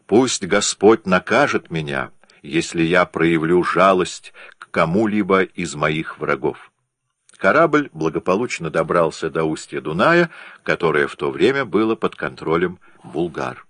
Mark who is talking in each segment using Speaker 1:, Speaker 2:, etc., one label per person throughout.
Speaker 1: Пусть Господь накажет меня, если я проявлю жалость к кому-либо из моих врагов. Корабль благополучно добрался до устья Дуная, которое в то время было под контролем булгар.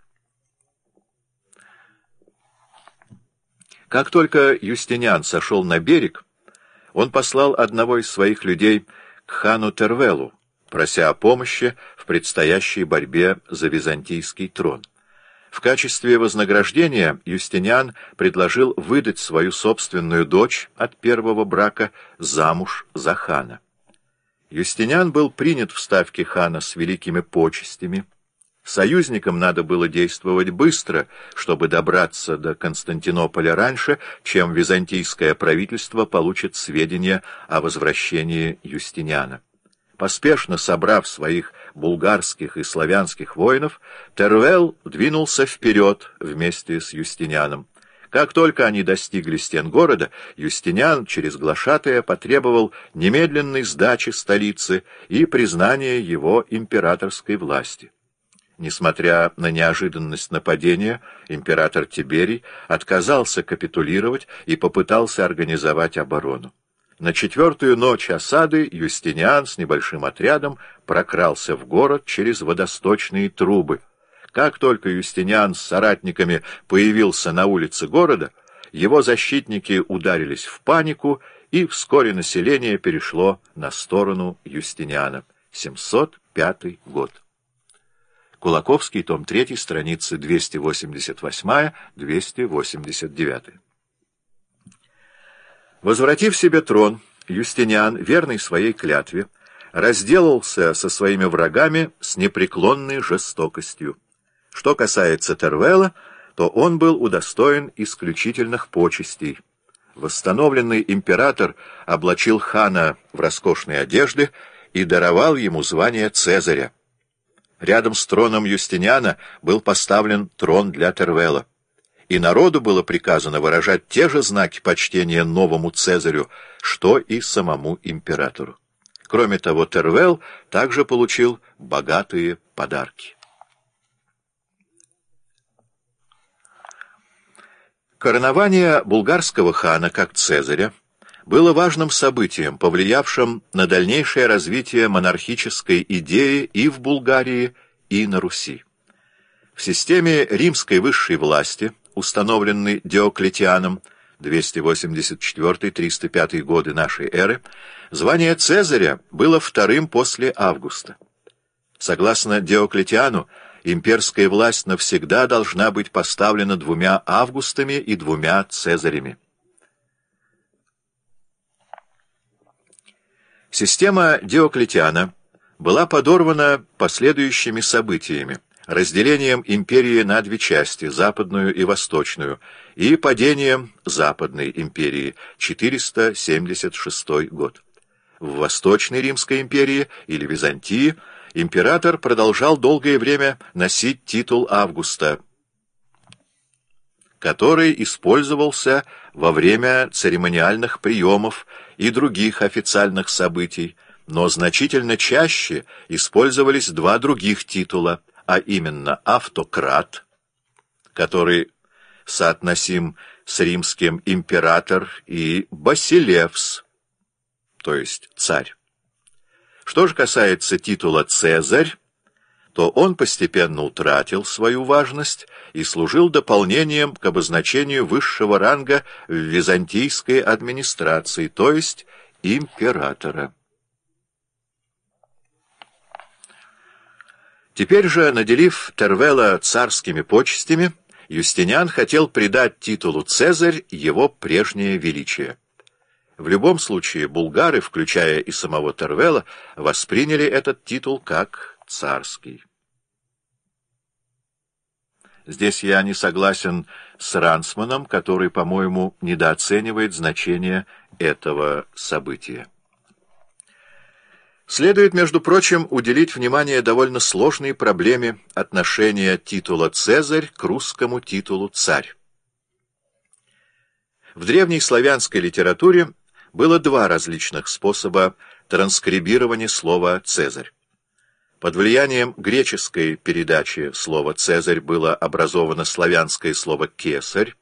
Speaker 1: Как только Юстиниан сошел на берег, он послал одного из своих людей к хану Тервелу, прося о помощи в предстоящей борьбе за византийский трон. В качестве вознаграждения Юстиниан предложил выдать свою собственную дочь от первого брака замуж за хана. Юстиниан был принят в ставке хана с великими почестями. Союзникам надо было действовать быстро, чтобы добраться до Константинополя раньше, чем византийское правительство получит сведения о возвращении Юстиниана. Поспешно собрав своих булгарских и славянских воинов, Тервел двинулся вперед вместе с Юстинианом. Как только они достигли стен города, Юстиниан через глашатая потребовал немедленной сдачи столицы и признания его императорской власти. Несмотря на неожиданность нападения, император Тиберий отказался капитулировать и попытался организовать оборону. На 4-ю ночь осады Юстиниан с небольшим отрядом прокрался в город через водосточные трубы. Как только Юстиниан с соратниками появился на улице города, его защитники ударились в панику, и вскоре население перешло на сторону Юстиниана. 705 год. Кулаковский, том 3, страницы 288-289. Возвратив себе трон, Юстиниан, верный своей клятве, разделался со своими врагами с непреклонной жестокостью. Что касается Тервела, то он был удостоен исключительных почестей. Восстановленный император облачил хана в роскошные одежды и даровал ему звание Цезаря. Рядом с троном Юстиниана был поставлен трон для Тервела, и народу было приказано выражать те же знаки почтения новому Цезарю, что и самому императору. Кроме того, Тервел также получил богатые подарки. Коронование булгарского хана как Цезаря было важным событием, повлиявшим на дальнейшее развитие монархической идеи и в Булгарии, и на Руси. В системе римской высшей власти, установленной Диоклетианом 284-305 годы нашей эры, звание Цезаря было вторым после Августа. Согласно Диоклетиану, имперская власть навсегда должна быть поставлена 2 Августами и 2 Цезарями. Система Диоклетиана была подорвана последующими событиями, разделением империи на 2 части, западную и восточную, и падением Западной империи, 476 год. В Восточной Римской империи или Византии император продолжал долгое время носить титул Августа, который использовался во время церемониальных приемов и других официальных событий, но значительно чаще использовались 2 других титула, а именно автократ, который соотносим с римским император, и басилевс, то есть царь. Что же касается титула «Цезарь», то он постепенно утратил свою важность и служил дополнением к обозначению высшего ранга в византийской администрации, то есть императора. Теперь же, наделив Тервела царскими почестями, Юстиниан хотел придать титулу «Цезарь» его прежнее величие. В любом случае, булгары, включая и самого Тервела, восприняли этот титул как царский. Здесь я не согласен с Рансманом, который, по-моему, недооценивает значение этого события. Следует, между прочим, уделить внимание довольно сложной проблеме отношения титула «Цезарь» к русскому титулу «Царь». В древней славянской литературе было 2 различных способа транскрибирования слова «Цезарь». Под влиянием греческой передачи слова «цезарь» было образовано славянское слово «кесарь»,